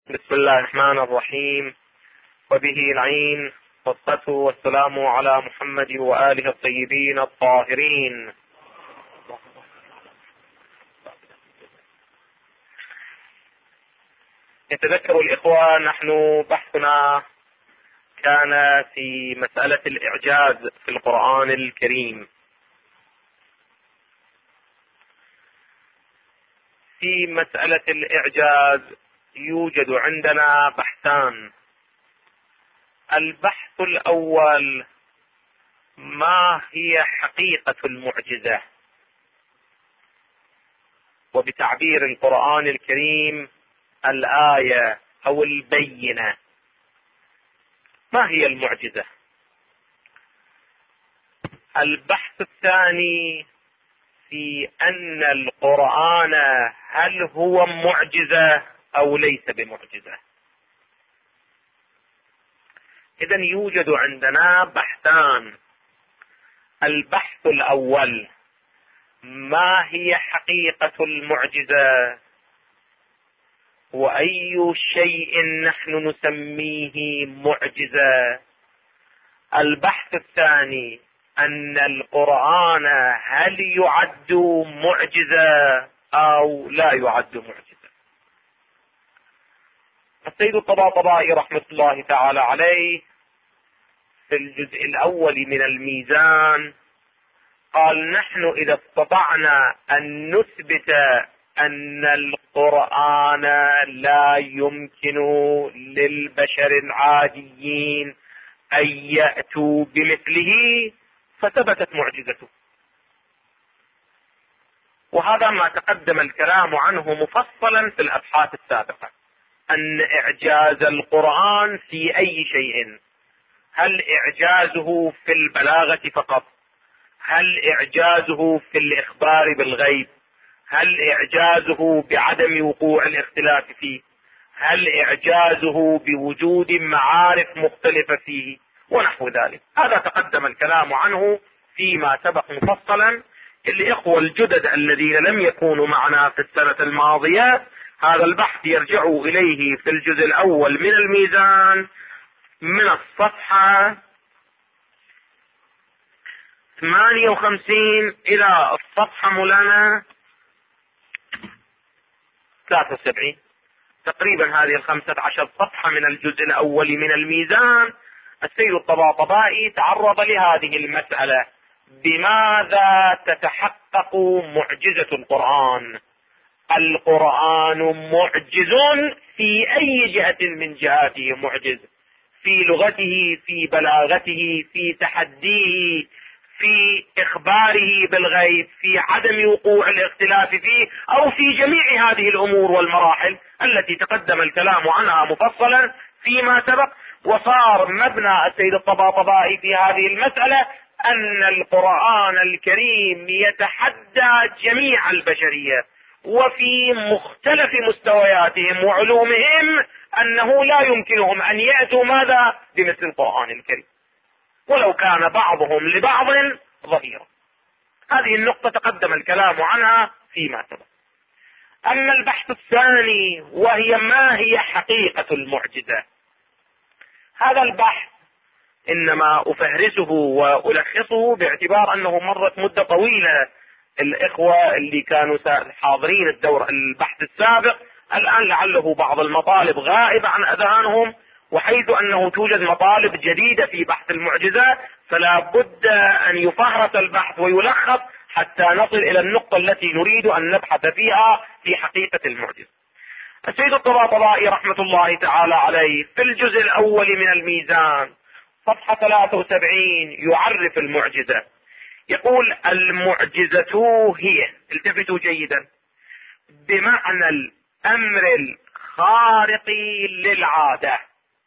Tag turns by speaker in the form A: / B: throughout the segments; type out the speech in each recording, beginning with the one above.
A: بسم الله الرحمن الرحيم، وبه العين، والصلاة والسلام على محمد وآله الطيبين الطاهرين. يتذكر الإخوة، نحن بحثنا كان في مسألة الإعجاز في القرآن الكريم. في مسألة الإعجاز يوجد عندنا بحثان. البحث الأول: ما هي حقيقة المعجزة؟ وبتعبير القرآن الكريم الآية أو البينة. ما هي المعجزة؟ البحث الثاني في أن القرآن هل هو معجزة أو ليس بمعجزة. إذن يوجد عندنا بحثان. البحث الأول: ما هي حقيقة المعجزة؟ وأي شيء نحن نسميه معجزة؟ البحث الثاني: أن القرآن هل يعد معجزة أو لا يعد معجزة؟ السيد الطباطبائي رحمة الله تعالى عليه في الجزء الأول من الميزان قال: نحن إذا استطعنا أن نثبت أن القرآن لا يمكن للبشر العاديين أن يأتوا بمثله فثبتت معجزته. وهذا ما تقدم الكلام عنه مفصلا في الأبحاث السابقة، أن إعجاز القرآن في أي شيء. هل إعجازه في البلاغة فقط؟ هل إعجازه في الإخبار بالغيب؟ هل إعجازه بعدم وقوع الاختلاف فيه؟ هل إعجازه بوجود معارف مختلفة فيه؟ ونحو ذلك. هذا تقدم الكلام عنه فيما سبق مفصلا. الإخوة الجدد الذين لم يكونوا معنا في السنة الماضية، هذا البحث يرجع إليه في الجزء الأول من الميزان من الصفحة 58 إلى الصفحة مولانا 73، تقريبا هذه 15 صفحة من الجزء الأول من الميزان. السيد الطباطبائي تعرض لهذه المسألة: بماذا تتحقق معجزة القرآن؟ القرآن معجز في أي جهة من جهاته، معجز في لغته، في بلاغته، في تحديه، في إخباره بالغيب، في عدم وقوع الاختلاف فيه، أو في جميع هذه الأمور والمراحل التي تقدم الكلام عنها مفصلا فيما سبق. وصار مبنى السيد الطباطبائي في هذه المسألة أن القرآن الكريم يتحدى جميع البشرية وفي مختلف مستوياتهم وعلومهم، أنه لا يمكنهم أن يأتوا ماذا بمثل القرآن الكريم، ولو كان بعضهم لبعض ظهيرا. هذه النقطة تقدم الكلام عنها فيما سبق. أما البحث الثاني وهي ما هي حقيقة المعجزة، هذا البحث إنما أفهرسه وألخصه باعتبار أنه مرت مدة طويلة. الإخوة اللي كانوا حاضرين البحث السابق الآن لعله بعض المطالب غائبة عن أذهانهم، وحيث أنه توجد مطالب جديدة في بحث المعجزات فلا بد أن يفهرس البحث ويلخص حتى نصل إلى النقطة التي نريد أن نبحث فيها في حقيقة المعجزة. السيد الطباطبائي رحمة الله تعالى عليه في الجزء الأول من الميزان صفحة 73 يعرف المعجزة. يقول: المعجزة هي، التفتوا جيدا، بمعنى الأمر الخارق للعادة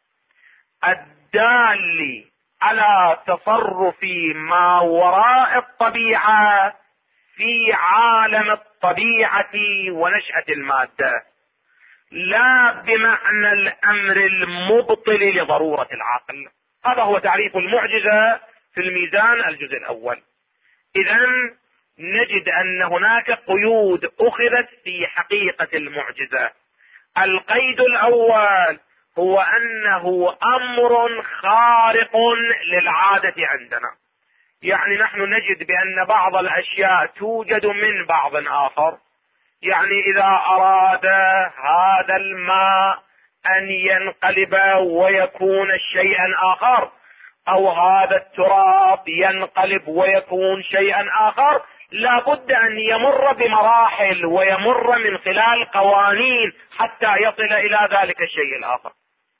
A: الدال على تصرف ما وراء الطبيعة في عالم الطبيعة ونشأة المادة، لا بمعنى الأمر المبطل لضرورة العقل. هذا هو تعريف المعجزة في الميزان الجزء الأول. إذن نجد أن هناك قيود أخذت في حقيقة المعجزة. القيد الأول هو أنه أمر خارق للعادة عندنا، يعني نحن نجد بأن بعض الأشياء توجد من بعض آخر. يعني إذا أراد هذا الماء أن ينقلب ويكون شيئا آخر، أو هذا التراب ينقلب ويكون شيئا آخر، لا بد أن يمر بمراحل ويمر من خلال قوانين حتى يصل إلى ذلك الشيء الآخر.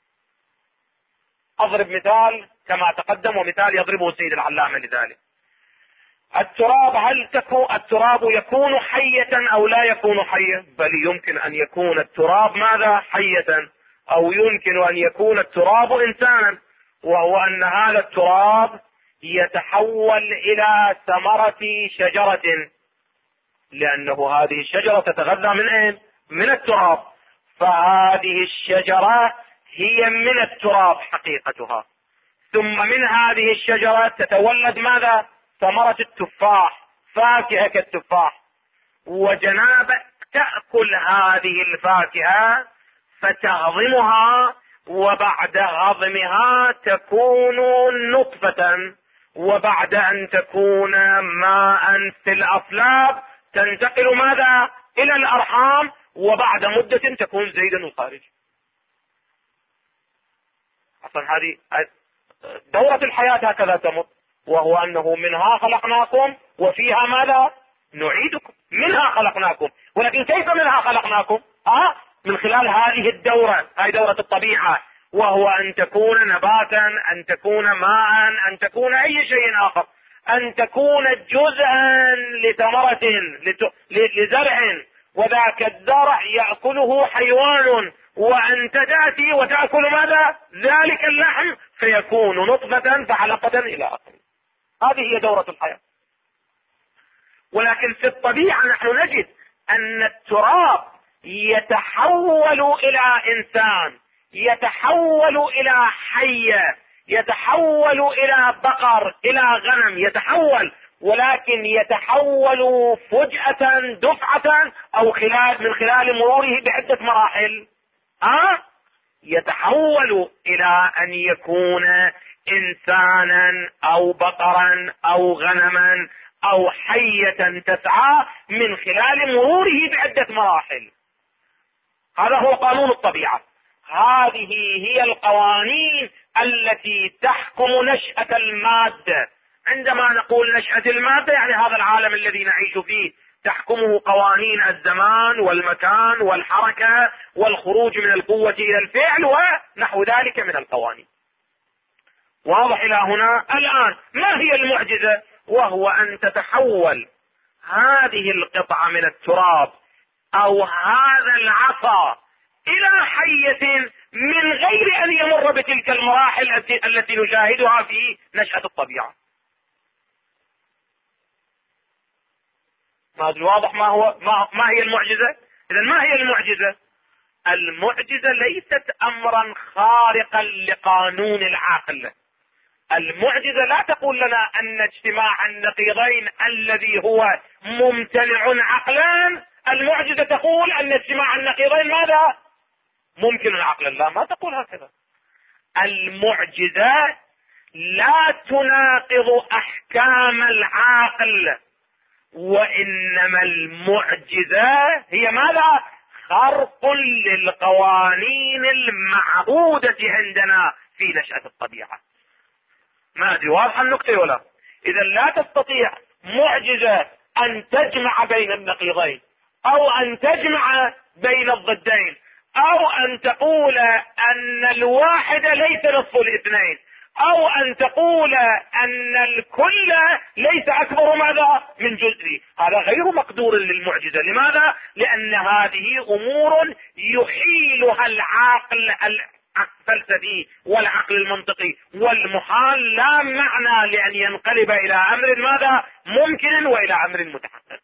A: أضرب مثال كما تقدم، ومثال يضربه السيد العلامة لذلك. التراب، التراب يكون حية أو لا يكون حية؟ بل يمكن أن يكون التراب ماذا؟ حية، أو يمكن أن يكون التراب إنسانا، وهو أن هذا التراب يتحول إلى ثمرة شجرة، لأنه هذه الشجرة تتغذى من أين؟ من التراب، فهذه الشجرة هي من التراب حقيقتها، ثم من هذه الشجرة تتولد ماذا؟ ثمرة التفاح، فاكهة كالتفاح، وجنابك تأكل هذه الفاكهة فتهضمها، وبعد هضمها تكون نطفة، وبعد أن تكون ماء في الأصلاب تنتقل ماذا؟ إلى الأرحام، وبعد مدة تكون زيدا الخارج. أصلا هذه دورة الحياة هكذا تمر، وهو أنه منها خلقناكم وفيها ماذا؟ نعيدكم. منها خلقناكم، ولكن كيف منها خلقناكم؟ من خلال هذه الدورة، هذه دورة الطبيعة، وهو أن تكون نباتا، أن تكون ماء، أن تكون أي شيء آخر، أن تكون جزءا لثمرة لزرع، وذاك الزرع يأكله حيوان، وأنت تأتي وتأكل ماذا؟ ذلك اللحم، فيكون نطفة فعلقة إلى آخره. هذه هي دورة الحياة. ولكن في الطبيعة نحن نجد أن التراب يتحول إلى إنسان، يتحول إلى حية، يتحول إلى بقر، إلى غنم، يتحول، ولكن يتحول فجأة دفعة أو من خلال مروره بعدة مراحل. يتحول إلى أن يكون إنسانا أو بقرا أو غنما أو حية تسعى من خلال مروره بعدة مراحل. هذا هو قانون الطبيعة. هذه هي القوانين التي تحكم نشأة المادة. عندما نقول نشأة المادة يعني هذا العالم الذي نعيش فيه، تحكمه قوانين الزمان والمكان والحركة والخروج من القوة إلى الفعل ونحو ذلك من القوانين. واضح إلى هنا؟ الآن ما هي المعجزة؟ وهو أن تتحول هذه القطعة من التراب أو هذا العصا إلى حية من غير أن يمر بتلك المراحل التي نشاهدها في نشأة الطبيعة. ما أدري واضح ما هي المعجزة؟ إذا ما هي المعجزة؟ المعجزة ليست أمرا خارقا لقانون العقل. المعجزة لا تقول لنا أن اجتماع النقيضين الذي هو ممتنع عقلا، المعجزة تقول أن اجتماع النقيضين ماذا؟ ممكن عقلا. لا، ما تقول هكذا. المعجزة لا تناقض أحكام العقل، وإنما المعجزة هي ماذا؟ خرق للقوانين المعهودة عندنا في نشأة الطبيعة. ما أدري واضحة النقطة ولا؟ إذا لا تستطيع معجزة أن تجمع بين النقيضين، أو أن تجمع بين الضدين، أو أن تقول أن الواحد ليس نصف الاثنين، أو أن تقول أن الكل ليس أكبر ماذا؟ من جزء. هذا غير مقدور للمعجزة. لماذا؟ لأن هذه أمور يحيلها العقل الفلسفي والعقل المنطقي والمحال، لا معنى لأن ينقلب إلى أمر ماذا؟ ممكن وإلى أمر متحقق.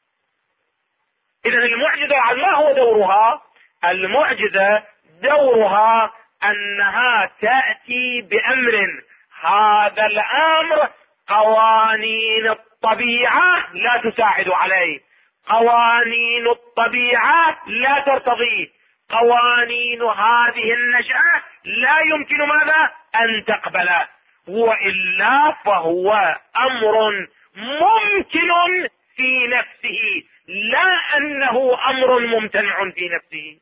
A: إذن المعجزة ما هو دورها؟ المعجزة دورها أنها تأتي بأمر، هذا الأمر قوانين الطبيعة لا تساعد عليه، قوانين الطبيعة لا ترتضيه، قوانين هذه النشأة لا يمكن ماذا أن تقبله، وإلا فهو أمر ممكن في نفسه، لا أنه أمر ممتنع في نفسه.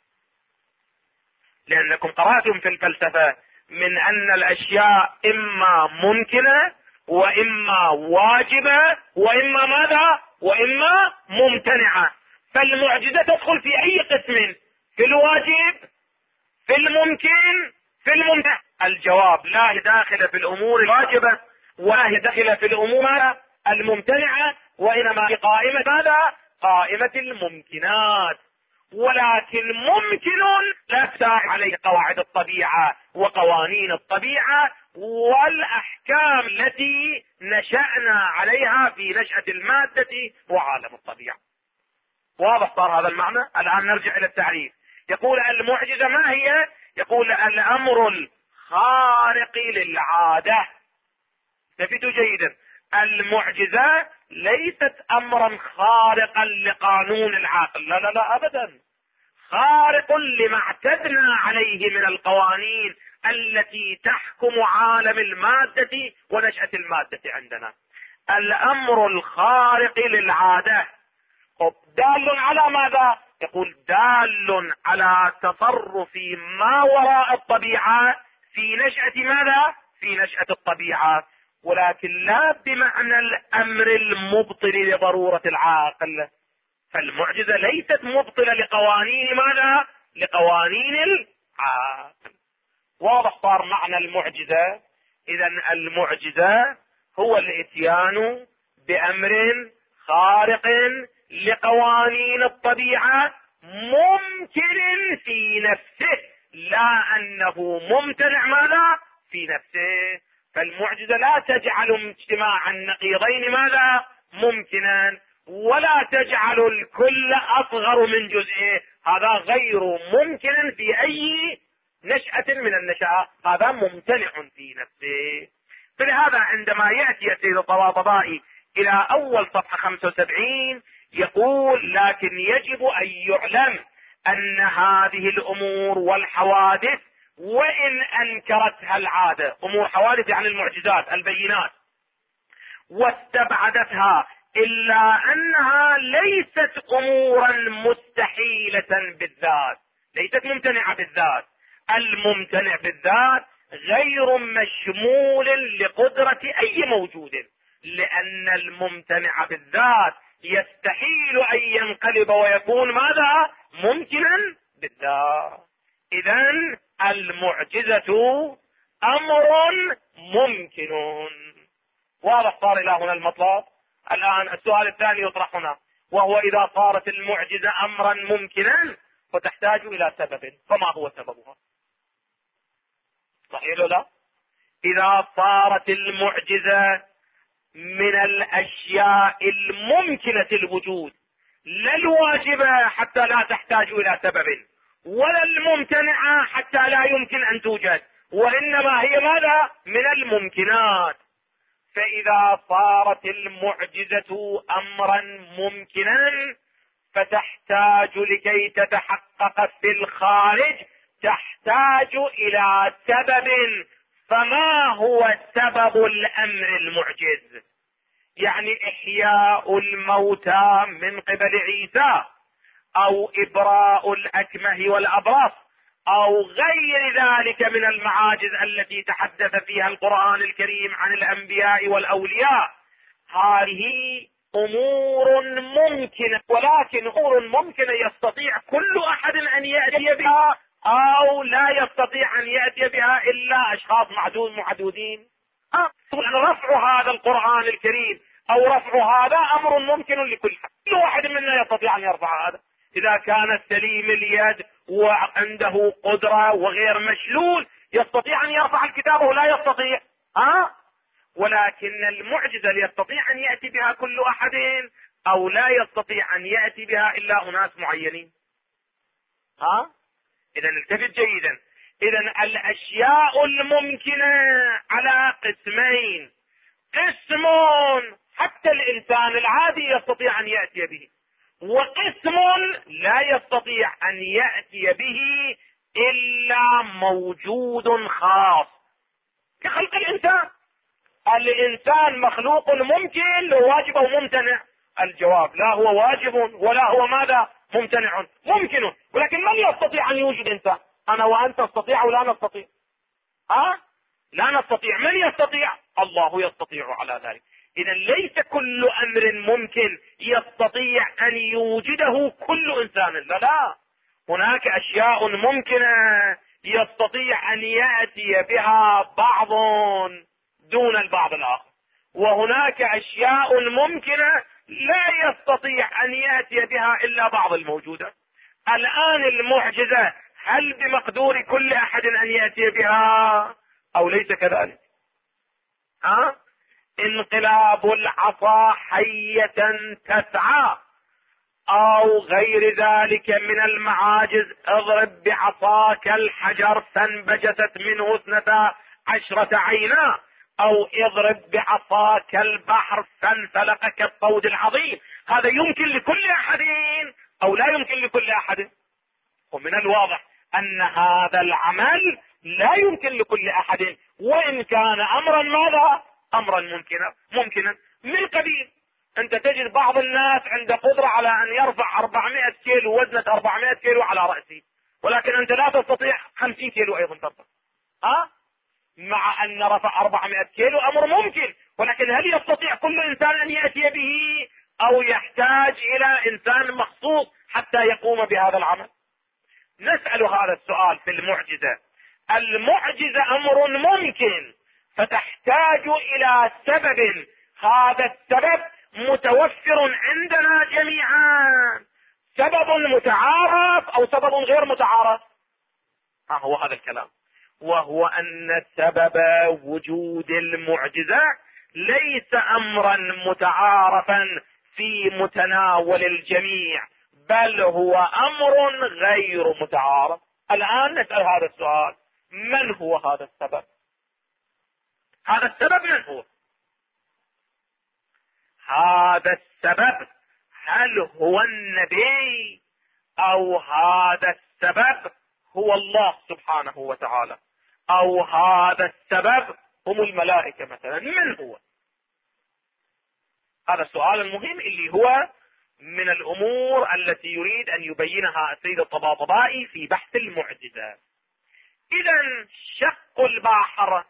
A: لأنكم قرأتم في الفلسفة من أن الأشياء إما ممكنة وإما واجبة وإما ماذا؟ وإما ممتنعة. فالمعجزة تدخل في أي قسم؟ في الواجب، في الممكن، في الممتنع؟ الجواب لا، هي داخلة في الأمور الواجبة ولا هي داخلة في الأمور الممتنعة، وإنما هي قائمة ماذا؟ قائمة الممكنات. ولكن ممكن لا تساعد عليه قواعد الطبيعة وقوانين الطبيعة والأحكام التي نشأنا عليها في نشأة المادة وعالم الطبيعة. واضح صار هذا المعنى؟ الآن نرجع إلى التعريف. يقول المعجزة ما هي؟ يقول الأمر الخارق للعادة. استفيدوا جيدا، المعجزة ليست أمرا خارقا لقانون العقل، لا لا لا أبدا، خارق لما اعتدنا عليه من القوانين التي تحكم عالم المادة ونشأة المادة عندنا. الأمر الخارق للعادة دال على ماذا؟ يقول دال على تصرف ما وراء الطبيعة في نشأة ماذا؟ في نشأة الطبيعة، ولكن لا بمعنى الأمر المبطل لضرورة العاقل. فالمعجزة ليست مبطلة لقوانين ماذا؟ لقوانين العاقل. واضح صار معنى المعجزة؟ إذا المعجزة هو الإتيان بأمر خارق لقوانين الطبيعة ممكن في نفسه، لا أنه ممتنع ماذا؟ في نفسه. فالمعجزة لا تجعل اجتماع النقيضين ماذا؟ ممكنا، ولا تجعل الكل أصغر من جزئه، هذا غير ممكن في أي نشأة من النشأة، هذا ممتنع في نفسه. فلهذا عندما يأتي السيد الطباطبائي إلى أول صفحة 75 يقول: لكن يجب أن يعلم أن هذه الأمور والحوادث وإن أنكرتها العادة، أمور حوادث يعني المعجزات البينات، واستبعدتها، إلا أنها ليست أمورا مستحيلة بالذات، ليست ممتنعة بالذات. الممتنع بالذات غير مشمول لقدرة أي موجود، لأن الممتنع بالذات يستحيل أن ينقلب ويكون ماذا؟ ممكنا بالذات. إذن المعجزة أمر ممكن. واضح صار إلى هنا المطلب؟ الآن السؤال الثاني يطرح هنا، وهو إذا صارت المعجزة أمرا ممكنا فتحتاج إلى سبب، فما هو سببها؟ صحيح ولا لا؟ إذا صارت المعجزة من الأشياء الممكنة الوجود، لا الواجبة حتى لا تحتاج إلى سبب، ولا الممتنعة حتى لا يمكن أن توجد، وإنما هي ماذا؟ من الممكنات. فإذا صارت المعجزة أمرا ممكنا فتحتاج لكي تتحقق في الخارج تحتاج إلى سبب. فما هو سبب الأمر المعجز؟ يعني إحياء الموتى من قبل عيسى، أو إبراء الأكمه والأبرص، أو غير ذلك من المعاجز التي تحدث فيها القرآن الكريم عن الأنبياء والأولياء. هذه أمور ممكنة، ولكن أمور ممكنة يستطيع كل أحد أن يأتي بها أو لا يستطيع أن يأتي بها إلا أشخاص معدودين. رفع هذا القرآن الكريم أو رفع هذا أمر ممكن لكل حد، كل واحد منا يستطيع أن يرفع هذا إذا كان سليم اليد وعنده قدرة وغير مشلول، يستطيع أن يرفع الكتاب ولا يستطيع. ولكن المعجزة يستطيع أن يأتي بها كل أحد أو لا يستطيع أن يأتي بها إلا أناس معينين. إذا التفت جيدا. إذا الأشياء الممكنة على قسمين: قسم حتى الإنسان العادي يستطيع أن يأتي به، وقسم لا يستطيع ان يأتي به الا موجود خاص كخلق الانسان. الانسان مخلوق ممكن، لو واجب او ممتنع؟ الجواب لا هو واجب ولا هو ماذا؟ ممتنع. ممكن، ولكن من يستطيع ان يوجد انسان؟ انا وانت نستطيع ولا نستطيع؟ لا نستطيع. من يستطيع؟ الله يستطيع على ذلك. اذا ليس كل امر ممكن يستطيع ان يوجده كل انسان، لا، هناك اشياء ممكنة يستطيع ان يأتي بها بعض دون البعض الاخر، وهناك اشياء ممكنة لا يستطيع ان يأتي بها الا بعض الموجودات. الان المعجزة هل بمقدور كل احد ان يأتي بها او ليس كذلك؟ انقلاب العصا حية تسعى او غير ذلك من المعاجز. اضرب بعصاك الحجر فانبجست منه 12 عينا، او اضرب بعصاك البحر فانفلق كالطود العظيم. هذا يمكن لكل احد او لا يمكن لكل احد؟ ومن الواضح ان هذا العمل لا يمكن لكل احد، وان كان امرا ماذا؟ امرا ممكنا من قبيل. انت تجد بعض الناس عنده قدرة على ان يرفع 400 كيلو، وزنة 400 كيلو على رأسه، ولكن انت لا تستطيع 50 كيلو ايضا ترفع. مع ان رفع 400 كيلو امر ممكن، ولكن هل يستطيع كل انسان ان يأتي به او يحتاج الى انسان مخصوص حتى يقوم بهذا العمل؟ نسأل هذا السؤال في المعجزة. المعجزة امر ممكن، فتحتاج الى سبب. هذا السبب متوفر عندنا جميعا، سبب متعارف او سبب غير متعارف. هو هذا الكلام، وهو ان سبب وجود المعجزة ليس امرا متعارفا في متناول الجميع، بل هو امر غير متعارف. الان نسأل هذا السؤال: من هو هذا السبب؟ هذا السبب من هو؟ هذا السبب هل هو النبي، او هذا السبب هو الله سبحانه وتعالى، او هذا السبب هم الملائكة مثلا؟ من هو؟ هذا السؤال المهم اللي هو من الامور التي يريد ان يبينها السيد الطباطبائي في بحث المعجزة. اذا شق البحر،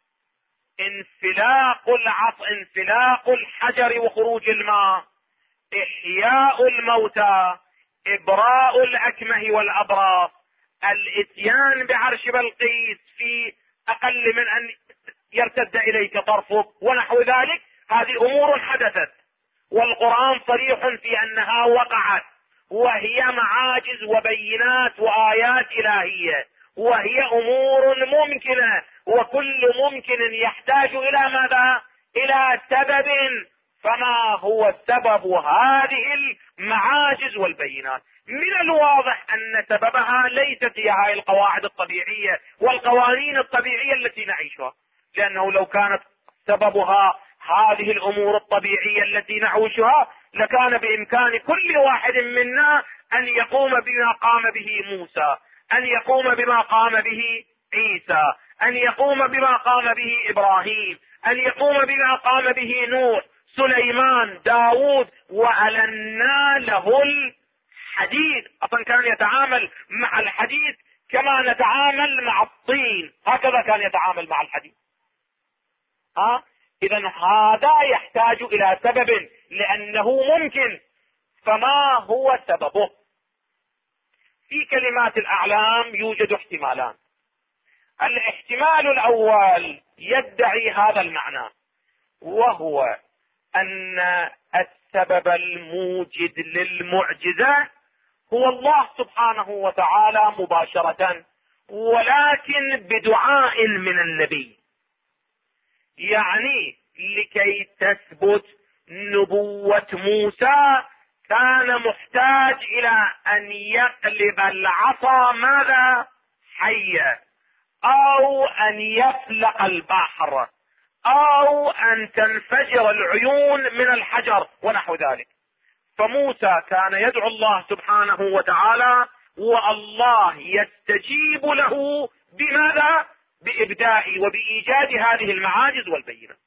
A: انفلاق الحجر وخروج الماء، احياء الموتى، ابراء الاكمه والابراص، الاتيان بعرش بلقيس في اقل من ان يرتد اليك طرفك ونحو ذلك، هذه امور حدثت والقرآن صريح في انها وقعت، وهي معاجز وبينات وايات الهية، وهي امور ممكنة، وكل ممكن يحتاج الى ماذا؟ الى سبب. فما هو سبب هذه المعاجز والبينات؟ من الواضح ان سببها ليست هي هذه القواعد الطبيعية والقوانين الطبيعية التي نعيشها، لانه لو كانت سببها هذه الامور الطبيعية التي نعيشها لكان بامكان كل واحد منا ان يقوم بما قام به موسى، ان يقوم بما قام به عيسى، ان يقوم بما قام به ابراهيم، ان يقوم بما قام به نوح، سليمان، داود، وألنا له الحديد. اصلا كان يتعامل مع الحديد كما نتعامل مع الطين، هكذا كان يتعامل مع الحديد. اذا هذا يحتاج الى سبب لانه ممكن. فما هو سببه؟ في كلمات الاعلام يوجد احتمالان. الاحتمال الاول يدعي هذا المعنى، وهو ان السبب الموجد للمعجزة هو الله سبحانه وتعالى مباشرة، ولكن بدعاء من النبي. يعني لكي تثبت نبوة موسى كان محتاج الى ان يقلب العصا ماذا؟ حية، او ان يفلق البحر، او ان تنفجر العيون من الحجر ونحو ذلك. فموسى كان يدعو الله سبحانه وتعالى والله يستجيب له بماذا؟ بإبداء وبإيجاد هذه المعاجز والبينة.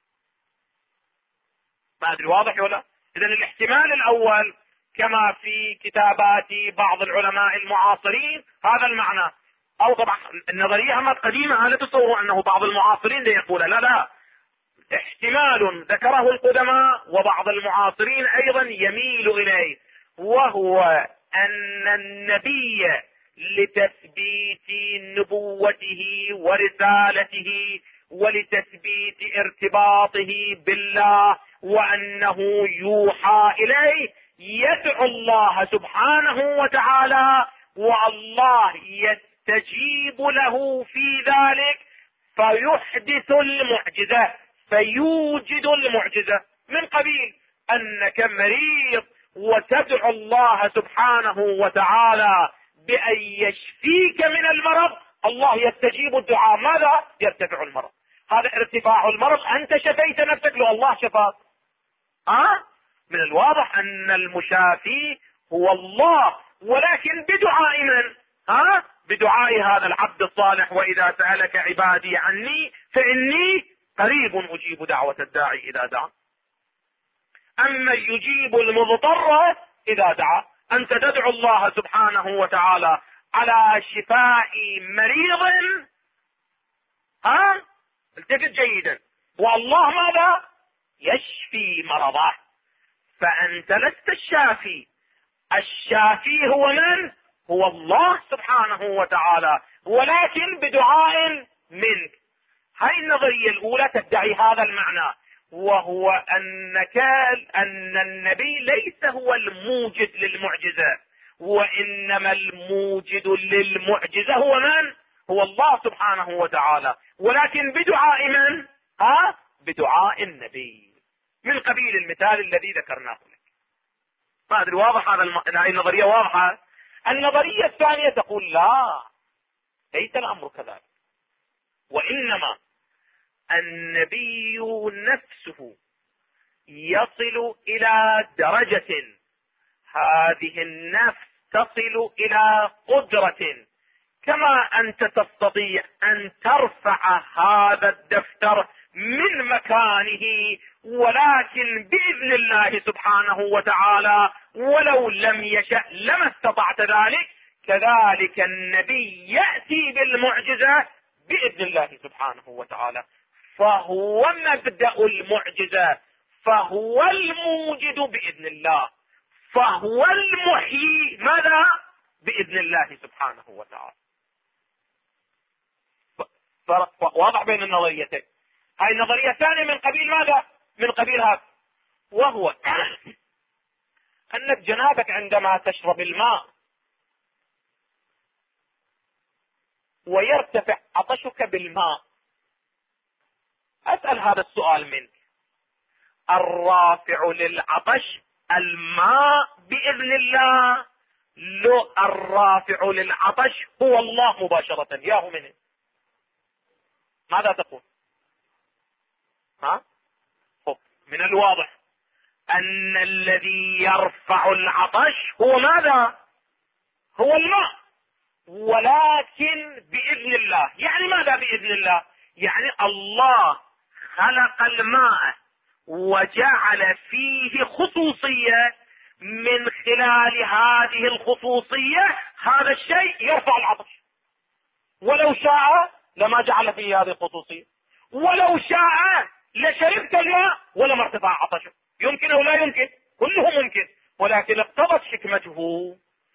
A: ما أدري واضح ولا؟ إذن الاحتمال الأول كما في كتابات بعض العلماء المعاصرين هذا المعنى، أو طبعا النظرية أما قديمة لا تصوروا أنه بعض المعاصرين يقول لا، احتمال ذكره القدماء وبعض المعاصرين أيضا يميل إليه، وهو أن النبي لتثبيت نبوته ورسالته ولتثبيت ارتباطه بالله وأنه يوحى إليه يدعو الله سبحانه وتعالى، والله يستجيب له في ذلك فيحدث المعجزة، فيوجد المعجزة، من قبيل أنك مريض وتدعو الله سبحانه وتعالى بأن يشفيك من المرض، الله يستجيب الدعاء، ماذا؟ يرتفع المرض. هذا ارتفاع المرض، أنت شفيت نفسك لو الله شفاك. من الواضح أن المشافي هو الله، ولكن بدعاء من؟ بدعاء هذا العبد الصالح: وإذا سألك عبادي عني فإني قريب أجيب دعوة الداعي إذا دعا. أما يجيب المضطر إذا دعا. أنت تدعو الله سبحانه وتعالى على شفاء مريض، التفت جيدا، والله ماذا؟ يشفي مرضه، فأنت لست الشافي، الشافي هو من؟ هو الله سبحانه وتعالى، ولكن بدعاء منك. هاي النظرية الأولى تدعي هذا المعنى، وهو أن النبي ليس هو الموجد للمعجزة، وإنما الموجد للمعجزة هو من؟ هو الله سبحانه وتعالى، ولكن بدعاء من؟ بدعاء النبي، من قبيل المثال الذي ذكرناه لك. ما أدري واضح هذا هاي النظرية واضحة. النظرية الثانية تقول لا، ليس الأمر كذلك، وإنما النبي نفسه يصل إلى درجة، هذه النفس تصل إلى قدرة، كما أنت تستطيع أن ترفع هذا الدفتر من مكانه، ولكن بإذن الله سبحانه وتعالى ولو لم يشأ لما استطعت ذلك. كذلك النبي يأتي بالمعجزة بإذن الله سبحانه وتعالى، فهو مبدأ المعجزة، فهو الموجد بإذن الله، فهو المحيي ماذا؟ بإذن الله سبحانه وتعالى. فرق واضح بين النظريتين. هاي النظرية الثانية من قبيل ماذا؟ من قبيل هذا، وهو أنك جنابك عندما تشرب الماء ويرتفع عطشك بالماء، أسأل هذا السؤال منك: الرافع للعطش الماء بإذن الله، لو الرافع للعطش هو الله مباشرة ياهو منه؟ ماذا تقول؟ من الواضح أن الذي يرفع العطش هو ماذا؟ هو الماء، ولكن بإذن الله. يعني ماذا بإذن الله؟ يعني الله خلق الماء وجعل فيه خصوصية، من خلال هذه الخصوصية هذا الشيء يرفع العطش، ولو شاء لما جعل فيه هذه الخصوصية، ولو شاء لشربت الماء ولما ارتفع عطشه. يمكن او لا يمكن؟ كله ممكن، ولكن اقتضت حكمته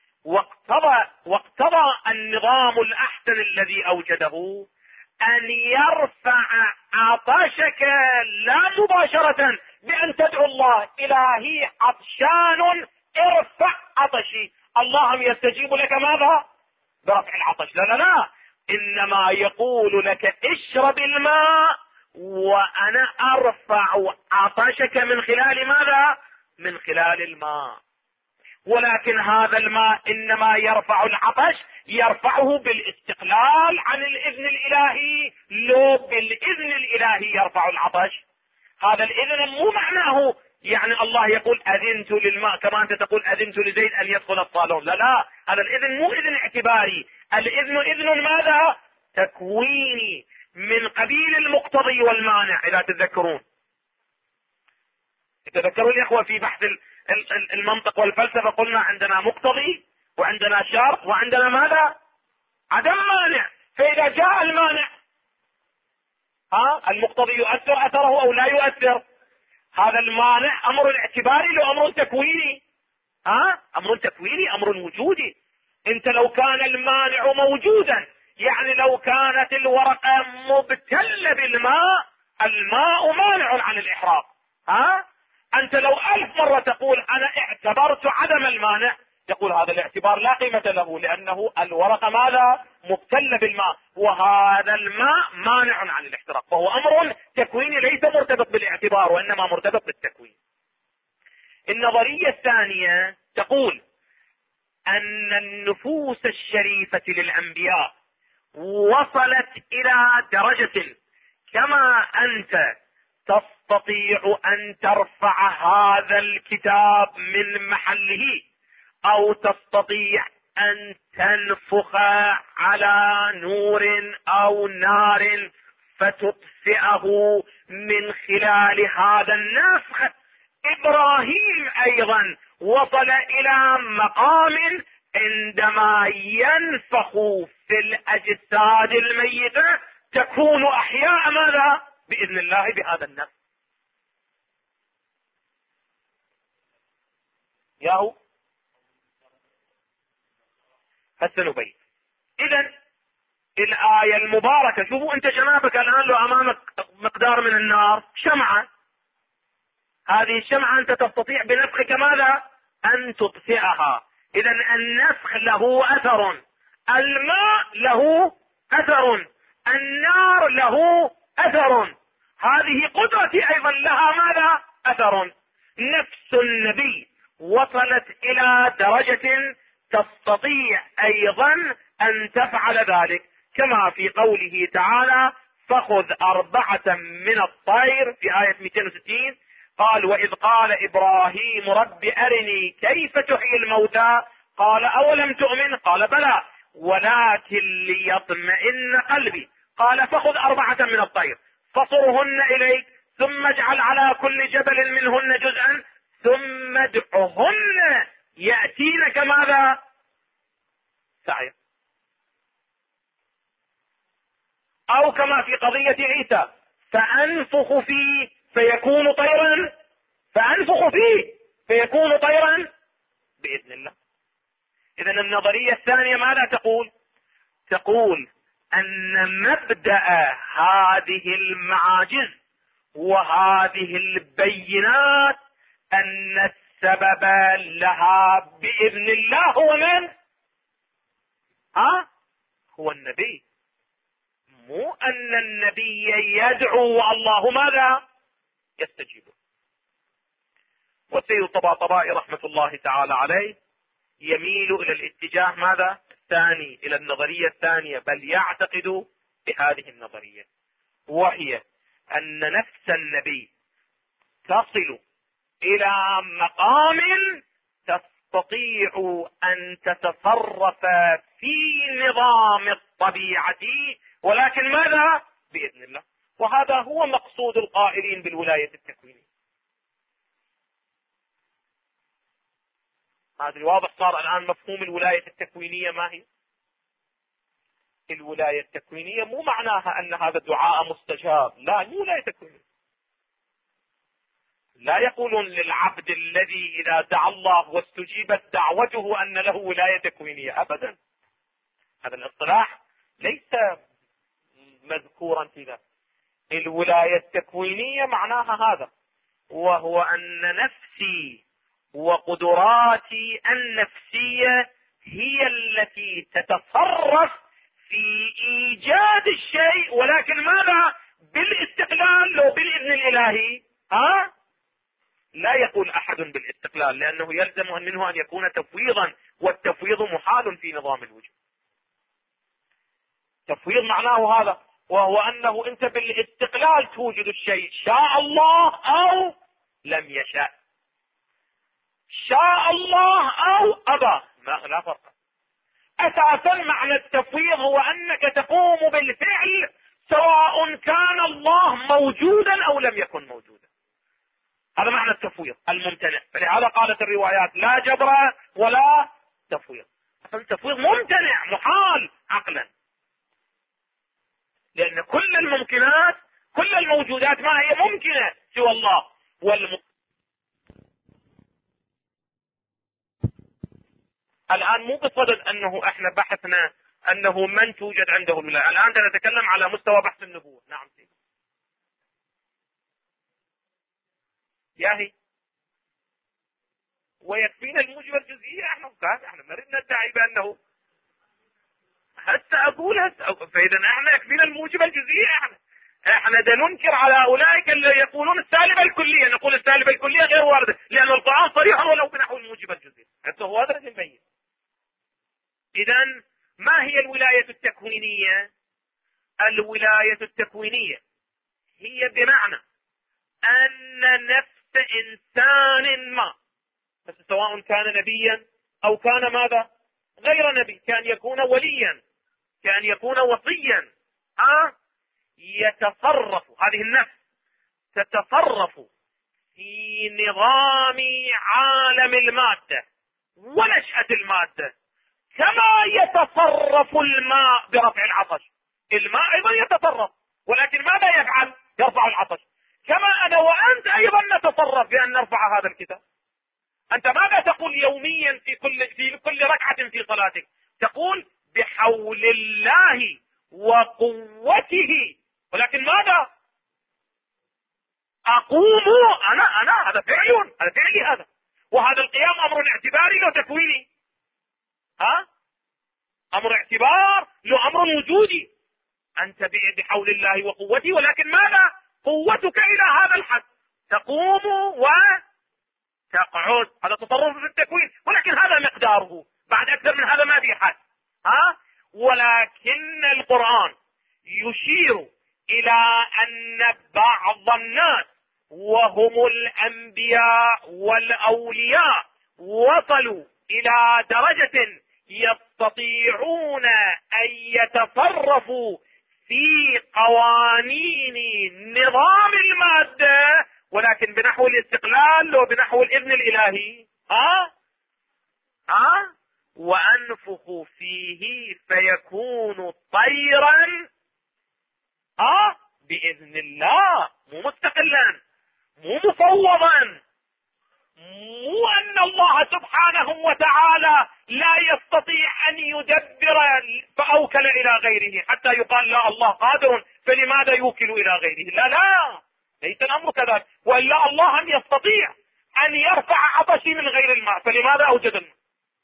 A: واقتضى النظام الأحسن الذي أوجده أن يرفع عطشك لا مباشرة بأن تدعو الله: إلهي عطشان ارفع عطشي، اللهم يستجيب لك ماذا؟ برفع العطش. لا، إنما يقول لك اشرب الماء وأنا أرفع عطشك من خلال ماذا؟ من خلال الماء. ولكن هذا الماء إنما يرفع العطش، يرفعه بالاستقلال عن الإذن الإلهي، لو بالإذن الإلهي يرفع العطش. هذا الإذن مو معناه يعني الله يقول اذنت للماء كما انت تقول اذنت لزيد ان يدخل الصالون. لا، هذا الاذن مو اذن اعتباري، الاذن اذن ماذا؟ تكويني، من قبيل المقتضي والمانع. اذا تتذكرون يا اخوة في بحث المنطق والفلسفة قلنا عندنا مقتضي وعندنا شرط وعندنا ماذا؟ عدم مانع. فاذا جاء المانع المقتضي يؤثر اثره او لا يؤثر؟ هذا المانع امر اعتباري لو امر تكويني؟ امر تكويني، امر وجودي. انت لو كان المانع موجودا، يعني لو كانت الورقة مبتلة بالماء، الماء مانع عن الاحراق. انت لو 1000 مرة تقول انا اعتبرت عدم المانع، يقول هذا الاعتبار لا قيمة له، لانه الورقة ماذا؟ مبتلة بالماء، وهذا الماء مانع عن الاحتراق، فهو امر تكويني ليس مرتبط بالاعتبار وانما مرتبط بالتكوين. النظرية الثانية تقول ان النفوس الشريفة للانبياء وصلت الى درجة كما انت تستطيع ان ترفع هذا الكتاب من محله، او تستطيع ان تنفخ على نور او نار فتطفئه من خلال هذا النفخ. ابراهيم ايضا وصل الى مقام عندما ينفخ في الاجساد الميتة تكون احياء ماذا؟ باذن الله بهذا النفخ. ياهو فسنبين. اذا الآية المباركة، شوفوا انت جنابك الان لو امامك مقدار من النار شمعة، هذه الشمعة انت تستطيع بنفخك ماذا؟ ان تطفئها. اذا النفخ له اثر، الماء له اثر، النار له اثر، هذه قدرتي ايضا لها ماذا؟ اثر. نفس النبي وصلت الى درجة تستطيع ايضا ان تفعل ذلك، كما في قوله تعالى فخذ 4 من الطير في آية 260. قال واذ قال ابراهيم رب ارني كيف تحيي الموتى قال اولم تؤمن قال بلى ولكن ليطمئن قلبي قال فخذ 4 من الطير فصرهن اليك ثم اجعل على كل جبل منهن جزءا ثم ادعهن يأتينك ماذا؟ سعيا. او كما في قضية عيسى فانفخ فيه فيكون طيرا، فانفخ فيه فيكون طيرا باذن الله. اذا النظرية الثانية ماذا تقول؟ تقول ان مبدأ هذه المعاجز وهذه البينات ان السبب لها باذن الله هو من؟ هو النبي. مو ان النبي يدعو والله ماذا؟ يستجيب. والسيد الطباطبائي رحمة الله تعالى عليه يميل الى الاتجاه ماذا؟ الثاني، الى النظرية الثانية، بل يعتقد بهذه النظرية، وهي ان نفس النبي تصل الى مقام تستطيع ان تتصرف في نظام الطبيعة، ولكن ماذا؟ باذن الله. وهذا هو مقصود القائلين بالولاية التكوينية. هذا واضح صار الان مفهوم الولاية التكوينية ما هي؟ الولاية التكوينية مو معناها ان هذا الدعاء مستجاب، لا، مو ولاية تكوينية. لا يقولون للعبد الذي اذا دعا الله واستجيبت دعوته ان له ولاية تكوينية، ابدا. هذا الاصطلاح ليس مذكورا في ذلك. الولاية التكوينية معناها هذا، وهو ان نفسي وقدراتي النفسية هي التي تتصرف في ايجاد الشيء، ولكن ماذا؟ بالاستقلال لو بالاذن الالهي. لا يقول احد بالاستقلال، لانه يلزم منه ان يكون تفويضا، والتفويض محال في نظام الوجود. تفويض معناه هذا، وهو انه انت بالاستقلال توجد الشيء شاء الله او لم يشأ. شاء الله أو أبى، لا فرق. أساسا معنى التفويض هو أنك تقوم بالفعل سواء كان الله موجودا أو لم يكن موجودا. هذا معنى التفويض الممتنع. فلهذا قالت الروايات لا جبر ولا تفويض. التفويض ممتنع محال عقلا، لأن كل الممكنات كل الموجودات ما هي ممكنة سوى الله. الآن مو بصدد أنه احنا بحثنا أنه من توجد عنده الولاية، الآن نتكلم على مستوى بحث النبوة. نعم سيدي. ياهي ويكفينا الموجب الجزئية. احنا نريد ندعي بأنه هسه أقول فإذا احنا يكفينا الموجب الجزئية. احنا ننكر على أولئك اللي يقولون السالبة الكلية، نقول السالبة الكلية غير واردة لأن القرآن صريح ولو بنحو الموجب الجزئي. حتى هو هذا نبين. إذن ما هي الولاية التكوينية؟ الولاية التكوينية هي بمعنى أن نفس إنسان ما، بس سواء كان نبيا أو كان ماذا غير نبي، كان يكون وليا، كان يكون وصيا، يتصرف، هذه النفس تتصرف في نظام عالم المادة ونشأة المادة كما يتصرف الماء برفع العطش. الماء أيضا يتصرف، ولكن ماذا يفعل؟ يرفع العطش. كما أنا وأنت أيضا نتصرف بأن نرفع هذا الكتاب. أنت ماذا تقول يوميا في كل ركعة في صلاتك؟ تقول بحول الله وقوته، ولكن ماذا؟ أقوم أنا هذا فعلي هذا. وهذا القيام أمر اعتباري لو تكويني، أمر اعتبار له أمر وجودي. أنت بحول الله وقوته، ولكن ماذا؟ قوتك إلى هذا الحد، تقوم وتقعد، هذا تصرف في التكوين، ولكن هذا مقداره، بعد أكثر من هذا ما في حد. ولكن القرآن يشير إلى أن بعض الناس وهم الأنبياء والأولياء وصلوا إلى درجة يستطيعون أن يتصرفوا في قوانين نظام المادة، ولكن بنحو الاستقلال وبنحو الإذن الإلهي. وأنفخوا فيه فيكون طيرا بإذن الله، مو مستقلا، مو مفوضا، مو أن الله سبحانه وتعالى لا يستطيع أن يدبر فأوكل إلى غيره حتى يقال لا الله قادر فلماذا يوكل إلى غيره. لا ليس الأمر كذلك، وإلا الله أن يستطيع أن يرفع عطشي من غير الماء فلماذا أوجد الماء.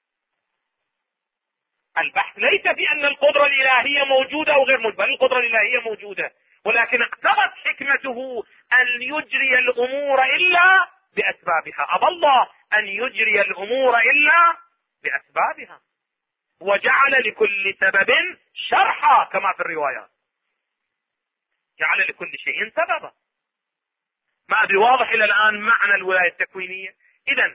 A: البحث ليس في أن القدرة الإلهية موجودة أو غير موجودة، بل القدرة الإلهية موجودة، ولكن اقتضت حكمته أن يجري الأمور إلا بأسبابها. أبى الله أن يجري الأمور إلا بأسبابها، وجعل لكل سبب شرحا كما في الروايات، جعل لكل شيء سببا. ما أدري واضح إلى الآن معنى الولاية التكوينية. إذن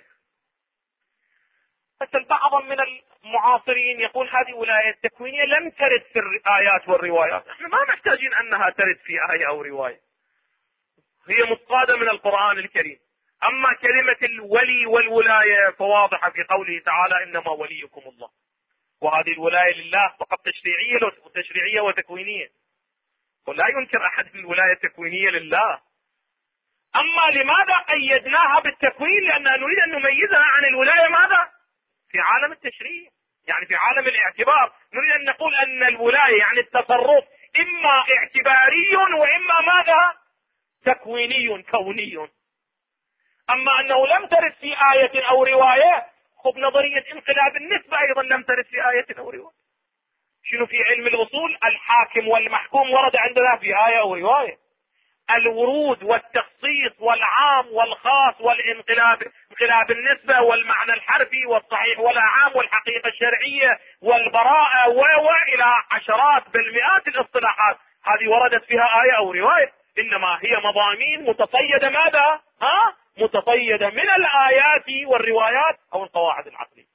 A: بس البعض من المعاصرين يقول هذه ولاية تكوينية لم ترد في الآيات والروايات. احنا ما محتاجين أنها ترد في آية أو رواية، هي مستقاده من القرآن الكريم. أما كلمة الولي والولاية فواضحة في قوله تعالى إنما وليكم الله، وهذه الولاية لله فقط تشريعية وتكوينية، ولا ينكر أحد الولاية التكوينية لله. أما لماذا قيدناها بالتكوين؟ لأننا نريد أن نميزها عن الولاية ماذا؟ في عالم التشريع، يعني في عالم الاعتبار. نريد أن نقول أن الولاية يعني التصرف إما اعتباري وإما ماذا؟ تكويني كوني. أما أنه لم ترد في آية أو رواية، خب نظرية انقلاب النسبة أيضا لم ترد في آية أو رواية. شنو في علم الأصول؟ الحاكم والمحكوم ورد عندنا في آية أو رواية. الورود والتخصيص والعام والخاص والانقلاب، انقلاب النسبة والمعنى الحرفي والصحيح والعام والحقيقة الشرعية والبراءة وإلى عشرات بل مئات الاصطلاحات، هذه وردت فيها آية أو رواية. إنما هي مضامين متصيدة ماذا؟ متصيدة من الآيات والروايات أو القواعد العقلية.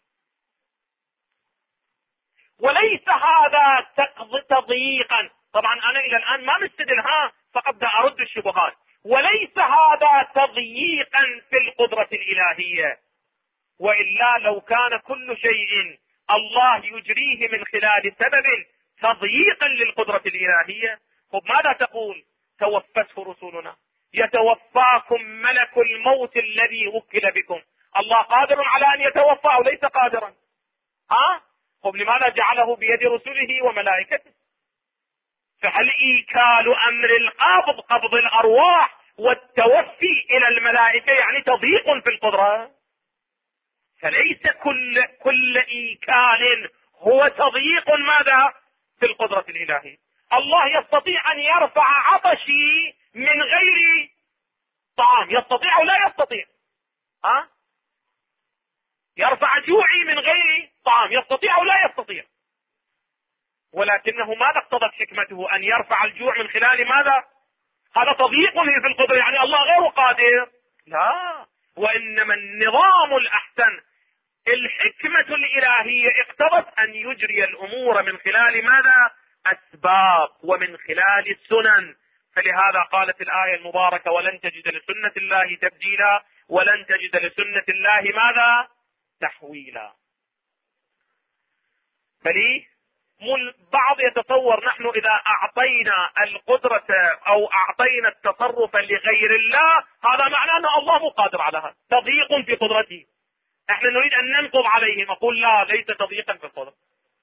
A: وليس هذا تضييقا، طبعا أنا إلى الآن ما مستدلها، فقط دا أرد الشبهات. وليس هذا تضييقا في القدرة الإلهية، وإلا لو كان كل شيء الله يجريه من خلال سبب تضييقا للقدرة الإلهية، طب ماذا تقول؟ توفته رسلنا، يتوفاكم ملك الموت الذي وكل بكم. الله قادر على أن يتوفى أو ليس قادرا؟ طب لماذا جعله بيد رسله وملائكته؟ فهل إيكال أمر القبض، قبض الأرواح والتوفي إلى الملائكة يعني تضييق في القدرة؟ فليس كل إيكال هو تضييق ماذا في القدرة الإلهية. الله يستطيع أن يرفع عطشي من غير طعام، يستطيع أو لا يستطيع؟ يرفع جوعي من غير طعام، يستطيع أو لا يستطيع؟ ولكنه ماذا اقتضت حكمته؟ أن يرفع الجوع من خلال ماذا؟ هذا تضييق في القدرة، يعني الله غير قادر؟ لا، وإنما النظام الأحسن، الحكمة الإلهية اقتضت أن يجري الأمور من خلال ماذا؟ أسباب ومن خلال السنن. فلهذا قالت الآية المباركة: ولن تجد لسنة الله تبديلا ولن تجد لسنة الله ماذا؟ تحويلا. بل بعض يتصور نحن إذا أعطينا القدرة أو أعطينا التصرف لغير الله هذا معناه أن الله مو قادر على هذا، تضييق في قدرته. احنا نريد أن ننقض عليهم، أقول لا، ليس تضييقا في القدرة.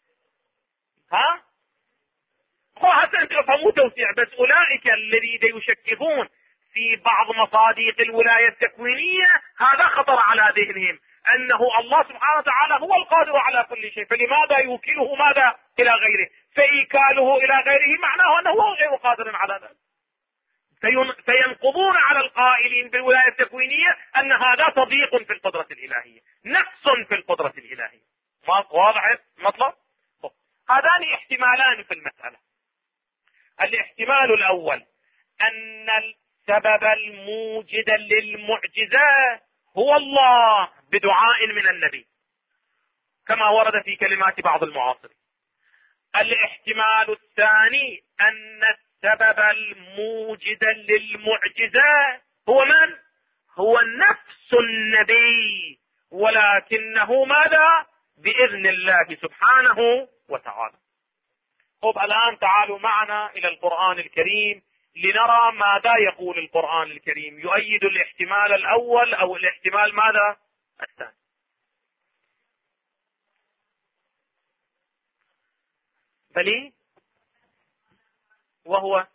A: هو حتى أنت افهموا توسيع، بس أولئك الذين يشككون في بعض مصادق الولاية التكوينية هذا خطر على ذهنهم، أنه الله سبحانه وتعالى هو القادر على كل شيء، فلماذا يوكله ماذا إلى غيره؟ فإيكاله إلى غيره معناه أنه هو غير قادر على ذلك. فينقضون على القائلين بالولاية التكوينية أن هذا تضييق في القدرة الإلهية، نقص في القدرة الإلهية. واضح المطلب؟ هذان احتمالان في المسألة. الاحتمال الأول أن السبب الموجد للمعجزة هو الله بدعاء من النبي كما ورد في كلمات بعض المعاصرين. الاحتمال الثاني أن السبب الموجد للمعجزة هو من؟ هو نفس النبي، ولكنه ماذا؟ بإذن الله سبحانه وتعالى. طب الآن تعالوا معنا إلى القرآن الكريم لنرى ماذا يقول القرآن الكريم، يؤيد الاحتمال الأول أو الاحتمال ماذا؟ الثاني. بلي وهو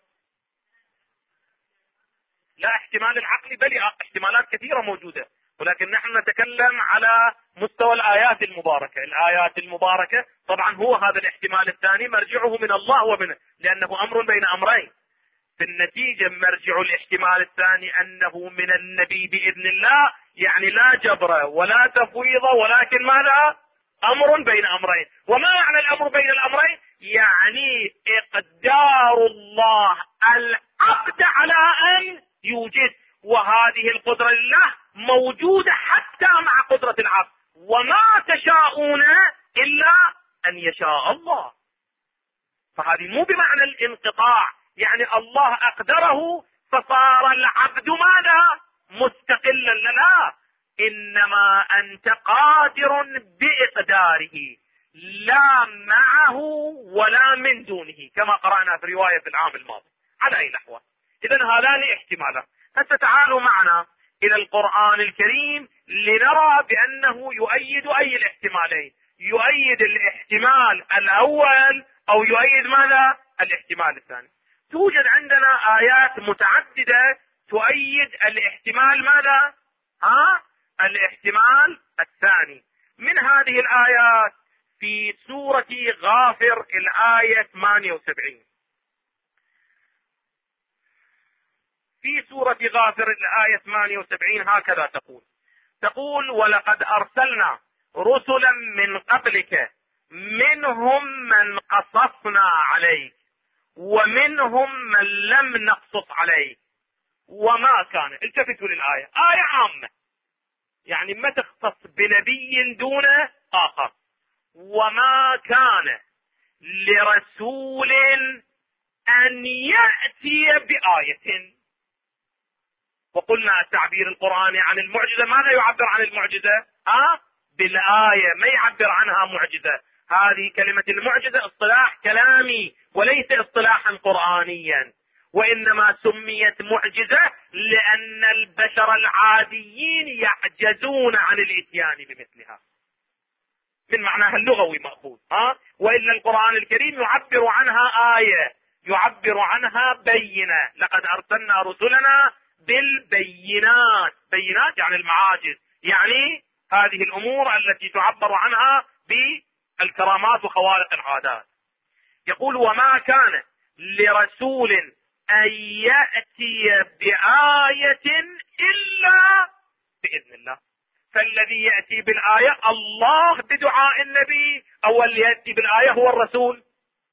A: لا احتمال العقل، بل احتمالات كثيرة موجودة، ولكن نحن نتكلم على مستوى الآيات المباركة. الآيات المباركة طبعا هو هذا الاحتمال الثاني مرجعه من الله ومنه، لأنه أمر بين أمرين. في النتيجة مرجع الاحتمال الثاني أنه من النبي بإذن الله، يعني لا جبر ولا تفويض، ولكن ماذا؟ أمر بين أمرين. وما معنى الأمر بين الأمرين؟ يعني إقدار الله العبد على أن يوجد، وهذه القدرة لله موجودة حتى مع قدرة العبد، وما تشاءون إلا أن يشاء الله. فهذه مو بمعنى الانقطاع، يعني الله أقدره فصار العبد ماذا؟ مستقلا، لا، إنما أنت قادر بإقداره لا معه ولا من دونه، كما قرأنا في رواية في العام الماضي على أي الأحوال. إذن هذان احتمالان. هسه تعالوا معنا إلى القرآن الكريم لنرى بأنه يؤيد أي الاحتمالين، يؤيد الاحتمال الأول أو يؤيد ماذا؟ الاحتمال الثاني. توجد عندنا آيات متعددة تؤيد الاحتمال ماذا؟ الاحتمال الثاني. من هذه الآيات في سورة غافر الآية 78. في سورة غافر الآية 78 هكذا تقول: ولقد أرسلنا رسلا من قبلك منهم من قصصنا عليك ومنهم من لم نقصص عليك وما كان، التفتوا للآية، آية عامة يعني ما تختص بنبي دون آخر. وما كان لرسول أن يأتي بآية. وقلنا التعبير القرآني عن المعجزة ماذا يعبر عن المعجزة؟ بالآية، ما يعبر عنها معجزة. هذه كلمة المعجزة اصطلاح كلامي وليس اصطلاحا قرآنيا، وإنما سميت معجزة لأن البشر العاديين يعجزون عن الإتيان بمثلها، من معناها اللغوي مأخوذ. وإلا القرآن الكريم يعبر عنها آية، يعبر عنها بينة. لقد أرسلنا رسلنا بالبينات، بينات يعني المعاجز، يعني هذه الأمور التي تعبر عنها بالكرامات وخوارق العادات. يقول وما كان لرسول أن يأتي بآية إلا بإذن الله. فالذي يأتي بالآية الله بدعاء النبي، أو اللي يأتي بالآية هو الرسول.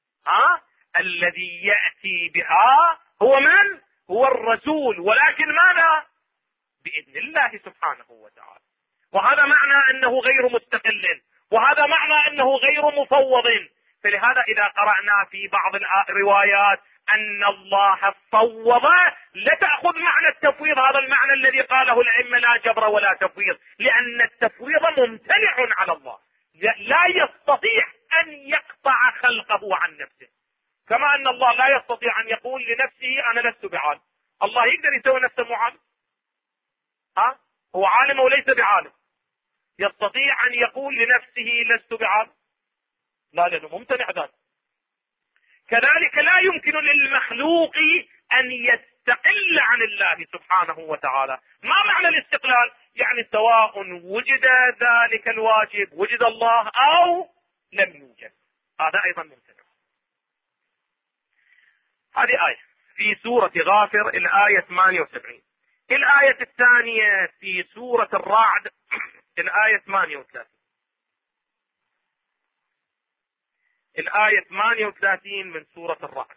A: الذي يأتي بها هو من؟ هو الرسول، ولكن ماذا؟ بإذن الله سبحانه وتعالى. وهذا معنى أنه غير مستقل، وهذا معنى أنه غير مفوض. فلهذا إذا قرأنا في بعض الروايات أن الله فوض، لا تأخذ معنى التفويض هذا المعنى الذي قاله الأئمة لا جبر ولا تفويض، لأن التفويض ممتنع على الله، لا يستطيع أن يقطع خلقه عن نفسه، كما أن الله لا يستطيع أن يقول لنفسه أنا لست بعالم. الله يقدر يسوي نفسه معالم؟ هو عالم وليس بعالم. يستطيع أن يقول لنفسه لست بعالم؟ لا، لأنه ممتنع ذلك. كذلك لا يمكن للمخلوق أن يستقل عن الله سبحانه وتعالى. ما معنى الاستقلال؟ يعني سواء وجد ذلك الواجب، وجد الله أو لم يوجد، هذا أيضا ممتنع. هذه آية في سورة غافر الآية 78. الآية الثانية في سورة الرعد الآية 38. الآية 38 من سورة الرعد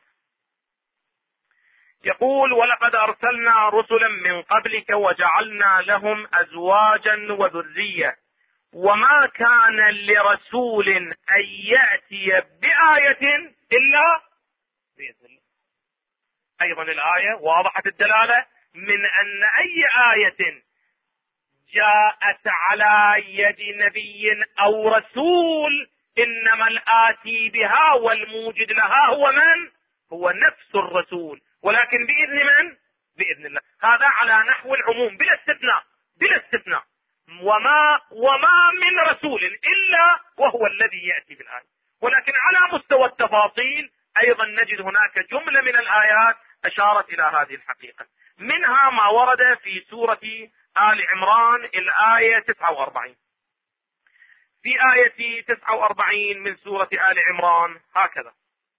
A: يقول ولقد أرسلنا رسلا من قبلك وجعلنا لهم أزواجا وذرية وما كان لرسول أن يأتي بآية إلا بإذن الله. أيضا الآية واضحة الدلالة من أن أي آية جاءت على يد نبي أو رسول إنما الآتي بها والموجد لها هو من؟ هو نفس الرسول، ولكن بإذن من؟ بإذن الله. هذا على نحو العموم بلا استثناء، بلا استثناء. وما من رسول إلا وهو الذي يأتي بالآية. ولكن على مستوى التفاصيل أيضا نجد هناك جملة من الآيات أشارت إلى هذه الحقيقة، منها ما ورد في سورة آل عمران الآية 49. في آية 49 من سورة آل عمران هكذا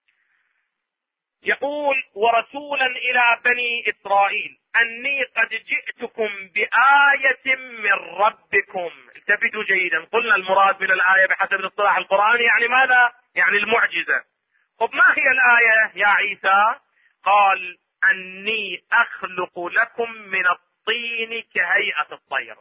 A: يقول ورسولا إلى بني إسرائيل أني قد جئتكم بآية من ربكم. التفتوا جيدا، قلنا المراد من الآية بحسب الاصطلاح القرآني يعني ماذا؟ يعني المعجزة. طب ما هي الآية يا عيسى؟ قال أني أخلق لكم من الطين كهيئة الطير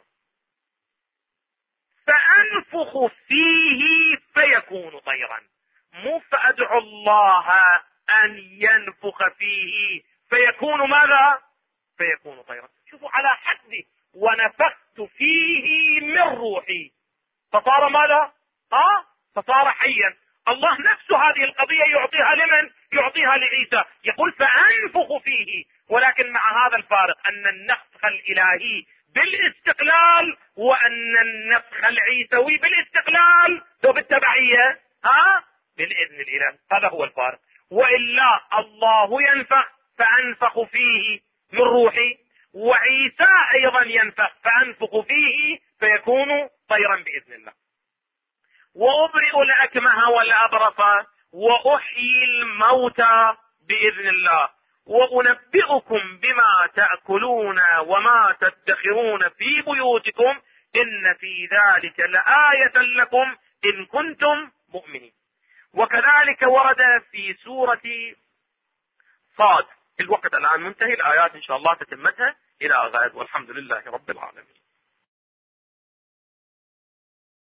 A: فأنفخ فيه فيكون طيرا. مو فأدعو الله أن ينفخ فيه فيكون ماذا؟ فيكون طيرا. شوفوا على حد ونفخت فيه من روحي فصار ماذا؟ فصار حيا. الله نفسه هذه القضية يعطيها لمن؟ يعطيها لعيسى. يقول فأنفخ فيه، ولكن مع هذا الفارق أن النفخ الإلهي بالاستقلال وأن النفخ العيسوي بالاستقلال وبالتبعية بالإذن الإله. هذا هو الفارق. وإلا الله ينفخ فأنفخ فيه من روحي، وعيسى أيضا ينفخ فأنفخ فيه فيكون طيرا بإذن الله. وأبرئ الأكمه والأبرص وأحيي الموتى بإذن الله وأنبئكم بما تأكلون وما تدخرون في بيوتكم إن في ذلك لآية لكم إن كنتم مؤمنين. وكذلك ورد في سورة صاد الوقت الآن منتهي، الآيات إن شاء الله تتمتها إلى غد، والحمد لله رب العالمين.